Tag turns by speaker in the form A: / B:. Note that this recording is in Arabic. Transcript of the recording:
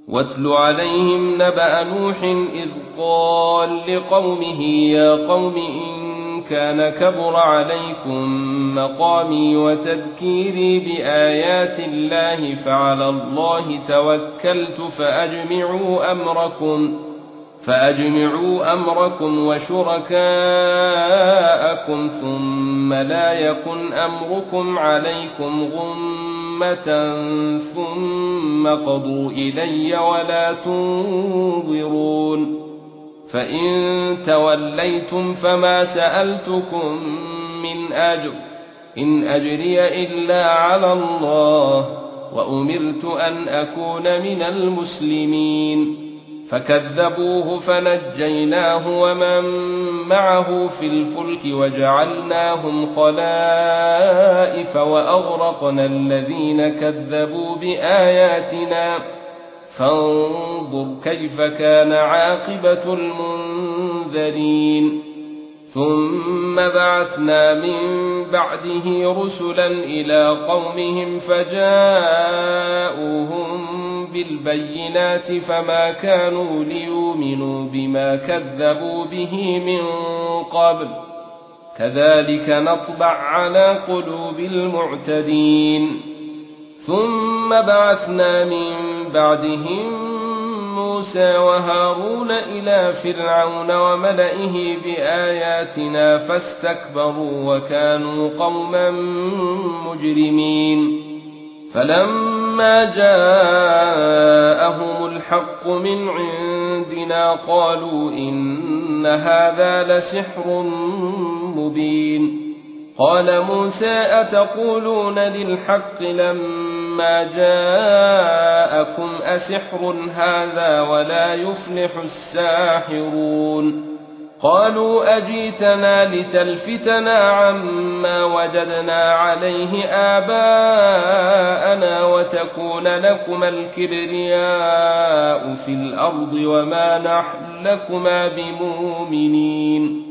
A: واتل عليهم نبأ نوح إذ قال لقومه يا قوم إن كان كبر عليكم مقامي وتذكيري بآيات الله فعلى الله توكلت فأجمعوا أمركم وشركاءكم ثم لا يكن أمركم عليكم غمة ثم قضوا إلي ولا تنظرون فإن توليتم فما سألتكم من أجر إن أجري إلا على الله وأمرت أن أكون من المسلمين فكذبوه فنجيناه ومن معه في الفلك وجعلناهم خلائف وأغرقنا الذين كذبوا بآياتنا فانظر كيف كان عاقبة المنذرين ثم بعثنا من بعده رسلا إلى قومهم فجاءوهم بالبينات فما كانوا ليؤمنوا بما كذبوا به من قبل كذلك نطبع على قلوب المعتدين ثم بعثنا من بعدهم موسى وهارون إلى فرعون وملئه بآياتنا فاستكبروا وكانوا قوما مجرمين فلما جاءهم الحق من عندنا قالوا إن هذا لسحر مبين قال موسى أتقولون للحق لما جاءكم أسحر هذا ولا يفلح الساحرون قالوا أجيتنا لتلفتنا عما وجدنا عليه آباءنا وتكون لكما الكبرياء في الأرض وما نحن لكما بمؤمنين